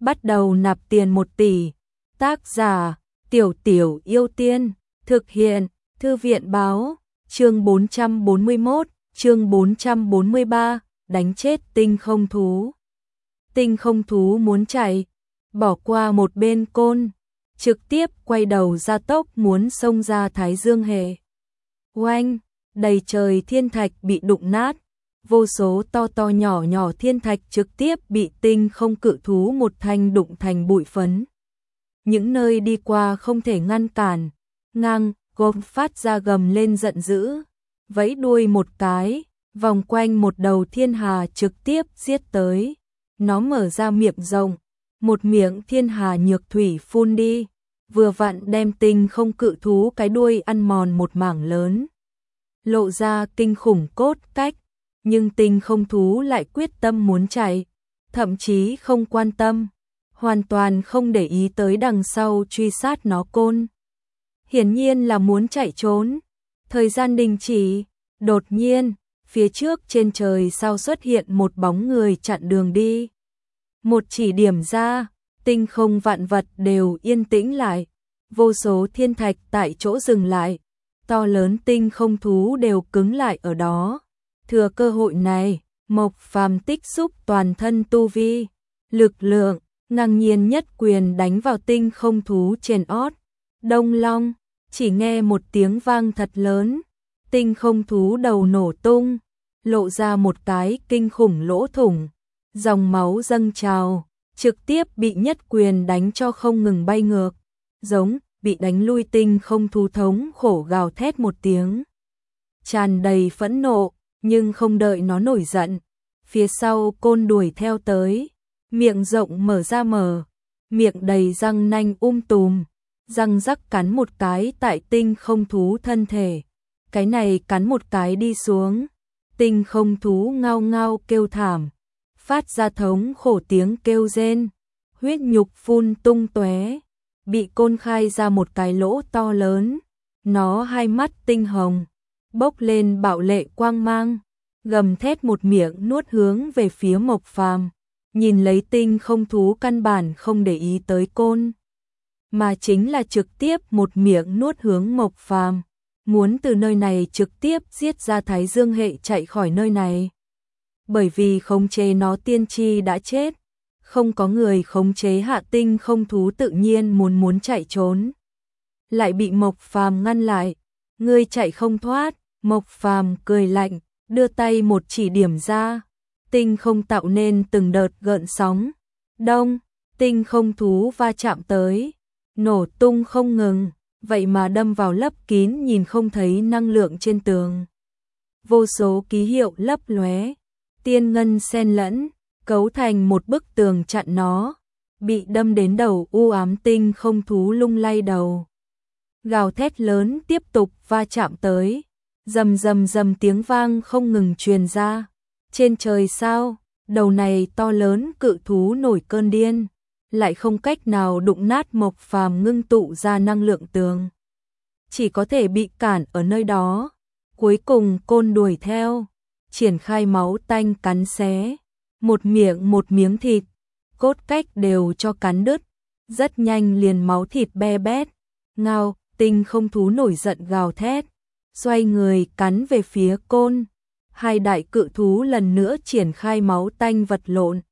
bắt đầu nạp tiền 1 tỷ. Tác giả: Tiểu Tiểu Yêu Tiên. Thực hiện: Thư viện báo. Chương 441, chương 443, đánh chết tinh không thú. Tinh không thú muốn chạy, bỏ qua một bên côn, trực tiếp quay đầu ra tốc muốn xông ra Thái Dương hệ. Oanh, đầy trời thiên thạch bị đụng nát, vô số to to nhỏ nhỏ thiên thạch trực tiếp bị tinh không cự thú một thanh đụng thành bụi phấn. Những nơi đi qua không thể ngăn cản, ngang, gồm phát ra gầm lên giận dữ, vẫy đuôi một cái, vòng quanh một đầu thiên hà trực tiếp giết tới. Nó mở ra miệng rộng, một miệng thiên hà nhược thủy phun đi, vừa vặn đem tinh không cự thú cái đuôi ăn mòn một mảng lớn. Lộ ra kinh khủng cốt cách, nhưng tinh không thú lại quyết tâm muốn chạy, thậm chí không quan tâm, hoàn toàn không để ý tới đằng sau truy sát nó côn. Hiển nhiên là muốn chạy trốn. Thời gian đình chỉ, đột nhiên, phía trước trên trời sao xuất hiện một bóng người chặn đường đi. Một chỉ điểm ra, tinh không vạn vật đều yên tĩnh lại, vô số thiên thạch tại chỗ dừng lại, to lớn tinh không thú đều cứng lại ở đó. Thừa cơ hội này, Mộc Phàm tích xúc toàn thân tu vi, lực lượng, ngang nhiên nhất quyền đánh vào tinh không thú trên ót. Đông long, chỉ nghe một tiếng vang thật lớn, tinh không thú đầu nổ tung, lộ ra một cái kinh khủng lỗ thủng, dòng máu dâng trào, trực tiếp bị nhất quyền đánh cho không ngừng bay ngược, giống bị đánh lui. Tinh không thú thống khổ gào thét một tiếng, tràn đầy phẫn nộ, nhưng không đợi nó nổi giận, phía sau côn đuổi theo tới, miệng rộng mở ra miệng đầy răng nanh tùm, răng rắc cắn một cái tại tinh không thú thân thể. Cái này cắn một cái đi xuống, tinh không thú ngao ngao kêu thảm, phát ra thống khổ tiếng kêu rên, huyết nhục phun tung tóe, bị côn khai ra một cái lỗ to lớn. Nó hai mắt tinh hồng, bốc lên bạo lệ quang mang, gầm thét một miệng nuốt hướng về phía Mộc Phàm. Nhìn lấy tinh không thú căn bản không để ý tới côn, mà chính là trực tiếp một miệng nuốt hướng Mộc Phàm, muốn từ nơi này trực tiếp giết ra Thái Dương hệ chạy khỏi nơi này. Bởi vì khống chế nó tiên tri đã chết, không có người khống chế hạ tinh không thú, tự nhiên muốn chạy trốn, lại bị Mộc Phàm ngăn lại. Ngươi chạy không thoát. Mộc Phàm cười lạnh, đưa tay một chỉ điểm ra, tinh không tạo nên từng đợt gợn sóng. Đông, tinh không thú va chạm tới, nổ tung không ngừng, vậy mà đâm vào lấp kín nhìn không thấy năng lượng trên tường. Vô số ký hiệu lấp lóe, tiên ngân xen lẫn, cấu thành một bức tường chặn nó. Bị đâm đến đầu u ám tinh không thú lung lay đầu, gào thét lớn tiếp tục va chạm tới, rầm rầm rầm tiếng vang không ngừng truyền ra. Trên trời sao, đầu này to lớn cự thú nổi cơn điên, lại không cách nào đụng nát Mộc Phàm ngưng tụ ra năng lượng tường, chỉ có thể bị cản ở nơi đó. Cuối cùng côn đuổi theo, triển khai máu tanh cắn xé, một miệng một miếng thịt, cốt cách đều cho cắn đứt, rất nhanh liền máu thịt be bét. Ngao, tinh không thú nổi giận gào thét, xoay người cắn về phía côn. Hai đại cự thú lần nữa triển khai máu tanh vật lộn,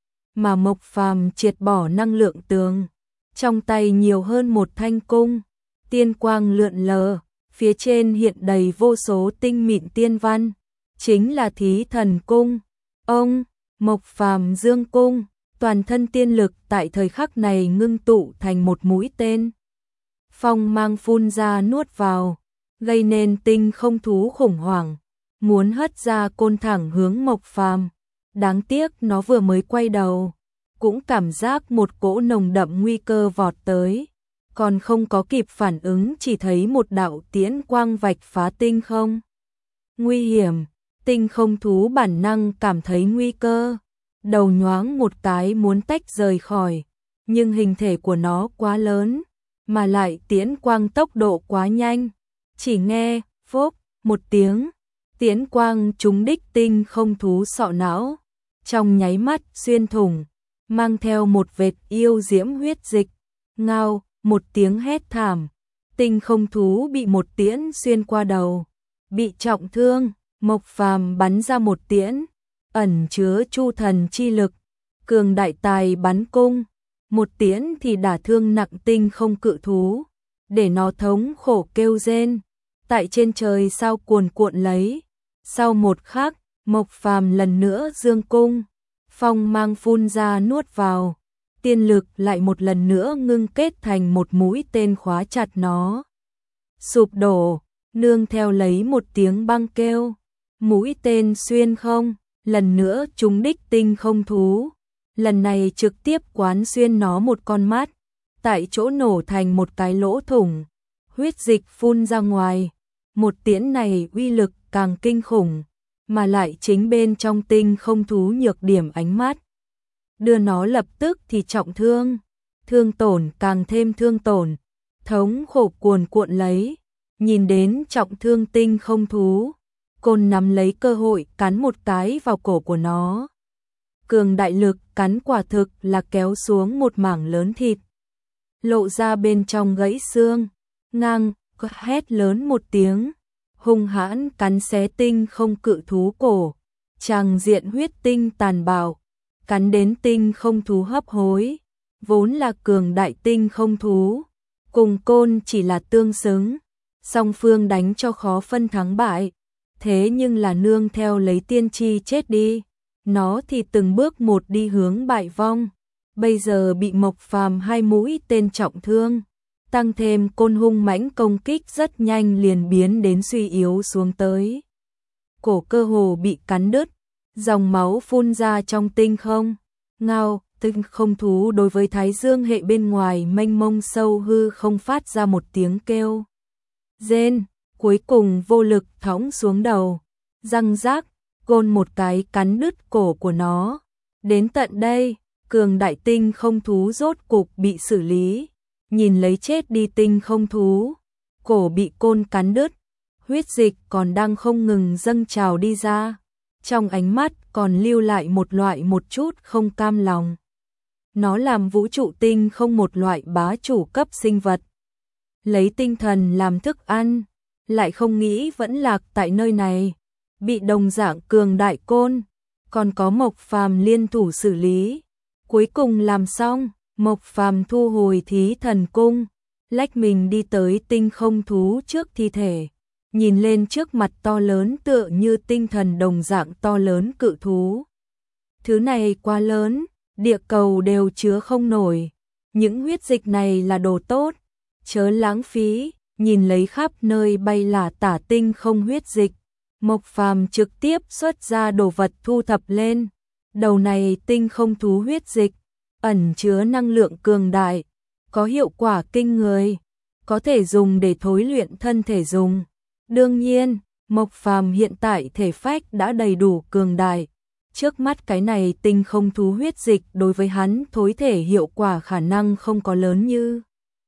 mà Mộc Phàm triệt bỏ năng lượng tường, trong tay nhiều hơn một thanh cung, tiên quang lượn lờ, phía trên hiện đầy vô số tinh mịn tiên văn, chính là Thí Thần Cung. Ông, Mộc Phàm dương cung, toàn thân tiên lực tại thời khắc này ngưng tụ thành một mũi tên, phong mang phun ra nuốt vào, gây nên tinh không thú khủng hoảng, muốn hất ra côn thẳng hướng Mộc Phàm. Đáng tiếc nó vừa mới quay đầu, cũng cảm giác một cỗ nồng đậm nguy cơ vọt tới, còn không có kịp phản ứng chỉ thấy một đạo tiễn quang vạch phá tinh không. Nguy hiểm, tinh không thú bản năng cảm thấy nguy cơ, đầu nhoáng một cái muốn tách rời khỏi, nhưng hình thể của nó quá lớn, mà lại tiễn quang tốc độ quá nhanh, chỉ nghe phốc một tiếng, tiễn quang trúng đích tinh không thú sọ não, trong nháy mắt xuyên thủng, mang theo một vệt yêu diễm huyết dịch. Ngao, một tiếng hét thảm, tinh không thú bị một tiễn xuyên qua đầu, bị trọng thương. Mộc Phàm bắn ra một tiễn, ẩn chứa chu thần chi lực, cường đại tài bắn cung, một tiễn thì đả thương nặng tinh không cự thú, để nó thống khổ kêu rên, tại trên trời sao cuồn cuộn lấy. Sau một khắc, Mộc Phàm lần nữa dương cung, phong mang phun ra nuốt vào, tiên lực lại một lần nữa ngưng kết thành một mũi tên khóa chặt nó. Sụp đổ, nương theo lấy một tiếng băng kêu, mũi tên xuyên không, lần nữa trúng đích tinh không thú, lần này trực tiếp quán xuyên nó một con mắt, tại chỗ nổ thành một cái lỗ thủng, huyết dịch phun ra ngoài. Một tiễn này uy lực càng kinh khủng, mà lại chính bên trong tinh không thú nhược điểm ánh mắt, đưa nó lập tức thì trọng thương, thương tổn càng thêm thương tổn, thống khổ cuồn cuộn lấy. Nhìn đến trọng thương tinh không thú, Côn nắm lấy cơ hội cắn một cái vào cổ của nó. Cường đại lực cắn quả thực là kéo xuống một mảng lớn thịt, lộ ra bên trong gãy xương. Ngang, hét lớn một tiếng, hung hãn cắn xé tinh không cự thú cổ, tràng diện huyết tinh tàn bạo, cắn đến tinh không thú hấp hối. Vốn là cường đại tinh không thú, cùng Côn chỉ là tương xứng, song phương đánh cho khó phân thắng bại, thế nhưng là nương theo lấy tiên tri chết đi, nó thì từng bước một đi hướng bại vong. Bây giờ bị Mộc Phàm hai mũi tên trọng thương, tăng thêm Côn hung mãnh công kích rất nhanh liền biến đến suy yếu xuống tới. Cổ cơ hồ bị cắn đứt, dòng máu phun ra trong tinh không. Ngao, tinh không thú đối với thái dương hệ bên ngoài mênh mông sâu hư không phát ra một tiếng kêu rên, cuối cùng vô lực thõng xuống đầu. Răng rác, Côn một cái cắn đứt cổ của nó. Đến tận đây, cường đại tinh không thú rốt cục bị xử lý. Nhìn lấy chết đi tinh không thú, cổ bị Côn cắn đứt, huyết dịch còn đang không ngừng dâng trào đi ra, trong ánh mắt còn lưu lại một loại một chút không cam lòng. Nó làm vũ trụ tinh không một loại bá chủ cấp sinh vật, lấy tinh thần làm thức ăn, lại không nghĩ vẫn lạc tại nơi này, bị đồng dạng cường đại Côn, còn có Mộc Phàm liên thủ xử lý. Cuối cùng làm xong, Mộc Phàm thu hồi thí thần cung, lách mình đi tới tinh không thú trước thi thể, nhìn lên trước mặt to lớn tựa như tinh thần đồng dạng to lớn cự thú. Thứ này quá lớn, địa cầu đều chứa không nổi, những huyết dịch này là đồ tốt, chớ lãng phí. Nhìn lấy khắp nơi bay lả tả tinh không huyết dịch, Mộc Phàm trực tiếp xuất ra đồ vật thu thập lên. Đầu này tinh không thú huyết dịch, ẩn chứa năng lượng cường đại, có hiệu quả kinh người, có thể dùng để thối luyện thân thể dùng. Đương nhiên, Mộc Phàm hiện tại thể phách đã đầy đủ cường đại, trước mắt cái này tinh không thú huyết dịch đối với hắn thối thể hiệu quả khả năng không có lớn như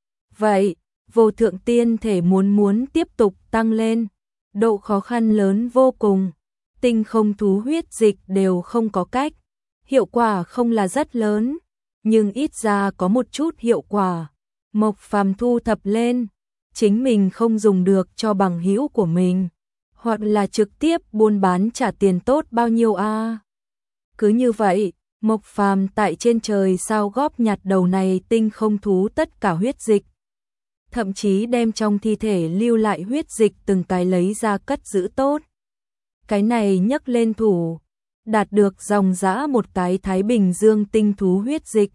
vậy. Vô thượng tiên thể muốn tiếp tục tăng lên, độ khó khăn lớn vô cùng, tinh không thú huyết dịch đều không có cách, hiệu quả không là rất lớn, nhưng ít ra có một chút hiệu quả. Mộc Phàm thu thập lên, chính mình không dùng được cho bằng hữu của mình, hoặc là trực tiếp buôn bán trả tiền tốt bao nhiêu a. Cứ như vậy, Mộc Phàm tại trên trời sao góp nhặt đầu này tinh không thú tất cả huyết dịch, thậm chí đem trong thi thể lưu lại huyết dịch từng cái lấy ra cất giữ tốt. Cái này nhấc lên thủ, đạt được dòng dã một cái Thái Bình Dương tinh thú huyết dịch.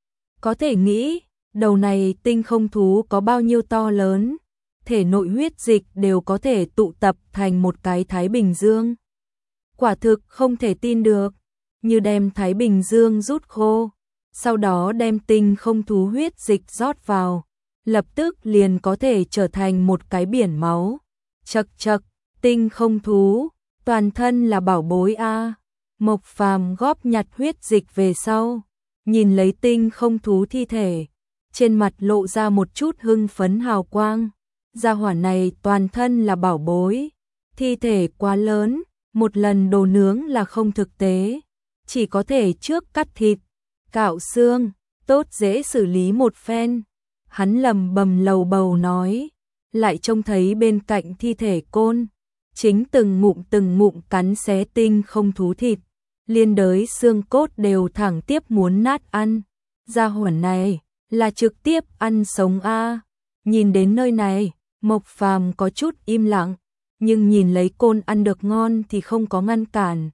Có thể nghĩ, đầu này tinh không thú có bao nhiêu to lớn, thể nội huyết dịch đều có thể tụ tập thành một cái Thái Bình Dương. Quả thực không thể tin được, như đem Thái Bình Dương rút khô, sau đó đem tinh không thú huyết dịch rót vào, lập tức liền có thể trở thành một cái biển máu. Chậc chậc, tinh không thú, toàn thân là bảo bối a. Mộc Phàm góp nhặt huyết dịch về sau, nhìn lấy tinh không thú thi thể, trên mặt lộ ra một chút hưng phấn hào quang. Gia hỏa này toàn thân là bảo bối, thi thể quá lớn, một lần đồ nướng là không thực tế, chỉ có thể trước cắt thịt, cạo xương, tốt dễ xử lý một phen. Hắn lầm bầm lầu bầu nói, lại trông thấy bên cạnh thi thể Côn, chính từng ngụm cắn xé tinh không thú thịt, liên đới xương cốt đều thẳng tiếp muốn nát ăn. Gia hỏa này là trực tiếp ăn sống a. Nhìn đến nơi này, Mộc Phàm có chút im lặng, nhưng nhìn lấy Côn ăn được ngon thì không có ngăn cản.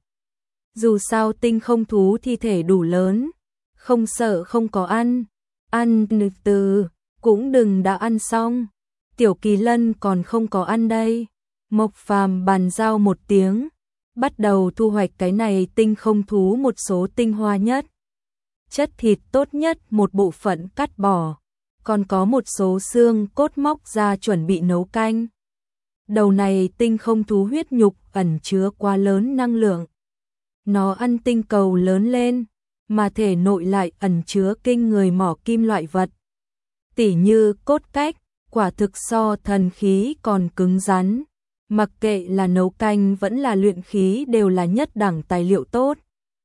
Dù sao tinh không thú thi thể đủ lớn, không sợ không có ăn từ cũng đừng đã ăn xong. Tiểu Kỳ Lân còn không có ăn đây. Mộc Phàm bàn giao một tiếng, bắt đầu thu hoạch cái này tinh không thú một số tinh hoa nhất. Chất thịt tốt nhất một bộ phận cắt bỏ, còn có một số xương cốt móc ra chuẩn bị nấu canh. Đầu này tinh không thú huyết nhục ẩn chứa quá lớn năng lượng. Nó ăn tinh cầu lớn lên, mà thể nội lại ẩn chứa kinh người mỏ kim loại vật. Tỉ như cốt cách, quả thực so thần khí còn cứng rắn. Mặc kệ là nấu canh vẫn là luyện khí đều là nhất đẳng tài liệu tốt.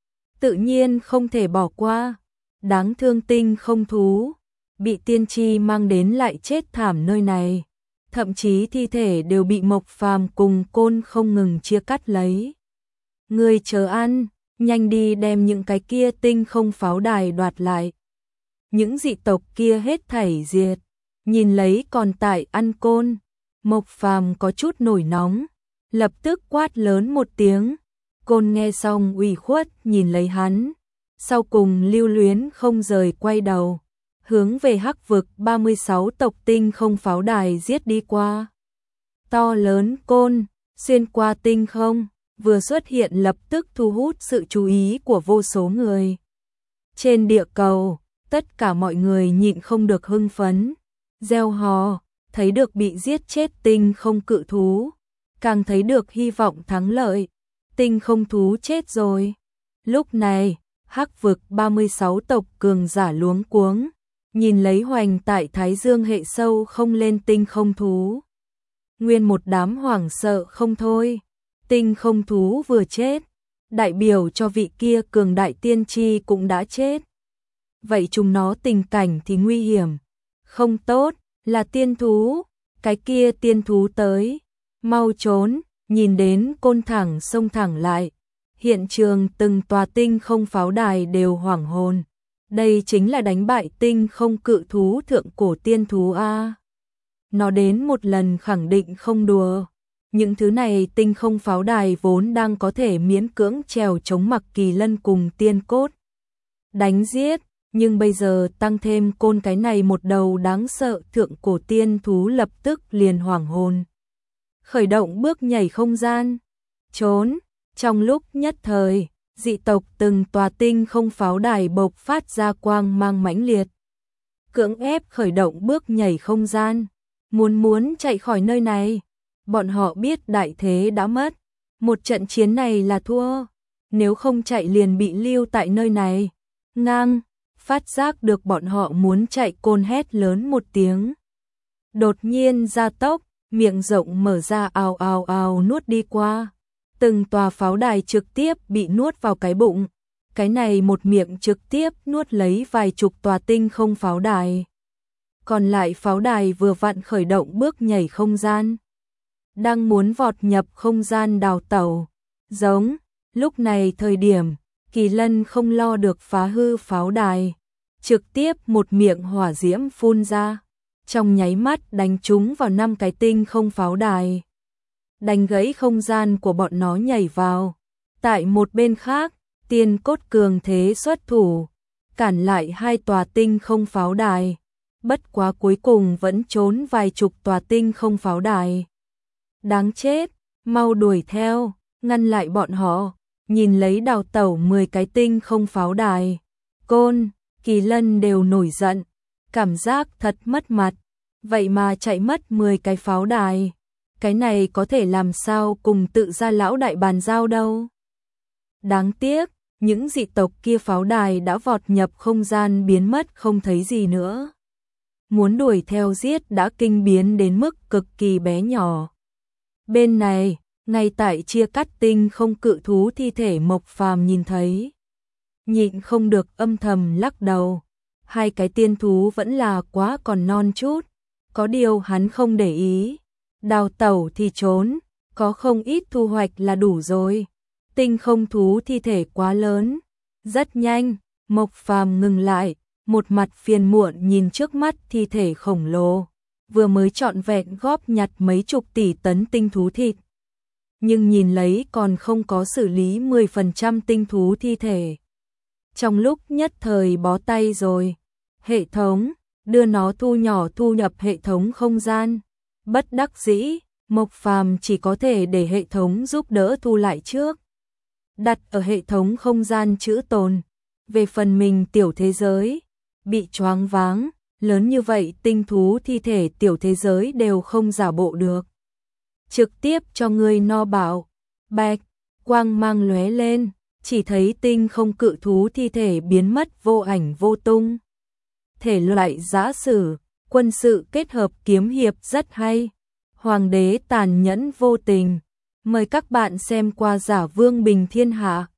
Tự nhiên không thể bỏ qua. Đáng thương tinh không thú, bị tiên tri mang đến lại chết thảm nơi này. Thậm chí thi thể đều bị Mộc Phàm cùng Côn không ngừng chia cắt lấy. Ngươi chờ ăn, nhanh đi đem những cái kia tinh không pháo đài đoạt lại. Những dị tộc kia hết thảy diệt. Nhìn lấy còn tại ăn Côn, Mộc Phàm có chút nổi nóng, lập tức quát lớn một tiếng. Côn nghe xong ủy khuất nhìn lấy hắn, sau cùng lưu luyến không rời quay đầu, hướng về Hắc vực 36 tộc tinh không pháo đài giết đi qua. To lớn Côn, xuyên qua tinh không, vừa xuất hiện lập tức thu hút sự chú ý của vô số người. Trên địa cầu, tất cả mọi người nhịn không được hưng phấn, reo hò, thấy được bị giết chết tinh không cự thú, càng thấy được hy vọng thắng lợi. Tinh không thú chết rồi. Lúc này, Hắc vực 36 tộc cường giả luống cuống, nhìn lấy hoành tại Thái Dương hệ sâu không lên tinh không thú. Nguyên một đám hoảng sợ không thôi. Tinh không thú vừa chết, đại biểu cho vị kia cường đại tiên tri cũng đã chết. Vậy chúng nó tình cảnh thì nguy hiểm. Không tốt, là tiên thú. Cái kia tiên thú tới. Mau trốn, nhìn đến Côn thẳng xông thẳng lại. Hiện trường từng tòa tinh không pháo đài đều hoảng hồn. Đây chính là đánh bại tinh không cự thú thượng cổ tiên thú A. Nó đến một lần khẳng định không đùa. Những thứ này tinh không pháo đài vốn đang có thể miễn cưỡng trèo chống Mặc Kỳ Lân cùng tiên cốt đánh giết, nhưng bây giờ tăng thêm Côn cái này một đầu đáng sợ thượng cổ tiên thú lập tức liền hoảng hồn. Khởi động bước nhảy không gian, trốn, trong lúc nhất thời, dị tộc từng tòa tinh không pháo đài bộc phát ra quang mang mãnh liệt. Cưỡng ép khởi động bước nhảy không gian, muốn chạy khỏi nơi này. Bọn họ biết đại thế đã mất, một trận chiến này là thua, nếu không chạy liền bị lưu tại nơi này. Ngang, phát giác được bọn họ muốn chạy, Côn hét lớn một tiếng. Đột nhiên gia tốc, miệng rộng mở ra ào ào ào nuốt đi qua. Từng tòa pháo đài trực tiếp bị nuốt vào cái bụng. Cái này một miệng trực tiếp nuốt lấy vài chục tòa tinh không pháo đài. Còn lại pháo đài vừa vặn khởi động bước nhảy không gian, đang muốn vọt nhập không gian đào tẩu. Giống, lúc này thời điểm, Kỳ Lân không lo được phá hư pháo đài, trực tiếp một miệng hỏa diễm phun ra, trong nháy mắt đánh trúng vào 5 cái tinh không pháo đài. Đánh gãy không gian của bọn nó nhảy vào. Tại một bên khác, tiên cốt cường thế xuất thủ, cản lại 2 tòa tinh không pháo đài. Bất quá cuối cùng vẫn trốn vài chục tòa tinh không pháo đài. Đáng chết, mau đuổi theo, ngăn lại bọn họ. Nhìn lấy đào tẩu 10 cái tinh không pháo đài, Côn, Kỳ Lân đều nổi giận, cảm giác thật mất mặt. Vậy mà chạy mất 10 cái pháo đài, cái này có thể làm sao cùng tự gia lão đại bàn giao đâu. Đáng tiếc, những dị tộc kia pháo đài đã vọt nhập không gian biến mất không thấy gì nữa. Muốn đuổi theo giết đã kinh biến đến mức cực kỳ bé nhỏ. Bên này, ngay tại chia cắt tinh không cự thú thi thể Mộc Phàm nhìn thấy. nhịn không được âm thầm lắc đầu. Hai cái tiên thú vẫn là quá còn non chút, có điều hắn không để ý. Đào tẩu thì trốn, có không ít thu hoạch là đủ rồi. Tinh không thú thi thể quá lớn. Rất nhanh, Mộc Phàm ngừng lại, một mặt phiền muộn nhìn trước mắt thi thể khổng lồ. Vừa mới trọn vẹn góp nhặt mấy chục tỷ tấn tinh thú thịt. Nhưng nhìn lấy còn không có xử lý 10% tinh thú thi thể. Trong lúc nhất thời bó tay rồi. Hệ thống, đưa nó thu nhỏ thu nhập hệ thống không gian. Bất đắc dĩ, Mộc Phàm chỉ có thể để hệ thống giúp đỡ thu lại trước. Đặt ở hệ thống không gian trữ tồn. Về phần mình tiểu thế giới, bị choáng váng, lớn như vậy tinh thú thi thể tiểu thế giới đều không giả bộ được. Trực tiếp cho ngươi no bảo, bạch, quang mang lóe lên, chỉ thấy tinh không cự thú thi thể biến mất vô ảnh vô tung. Thể loại giã sử, quân sự kết hợp kiếm hiệp rất hay. Hoàng đế tàn nhẫn vô tình. Mời các bạn xem qua Giả Vương Bình Thiên Hạ.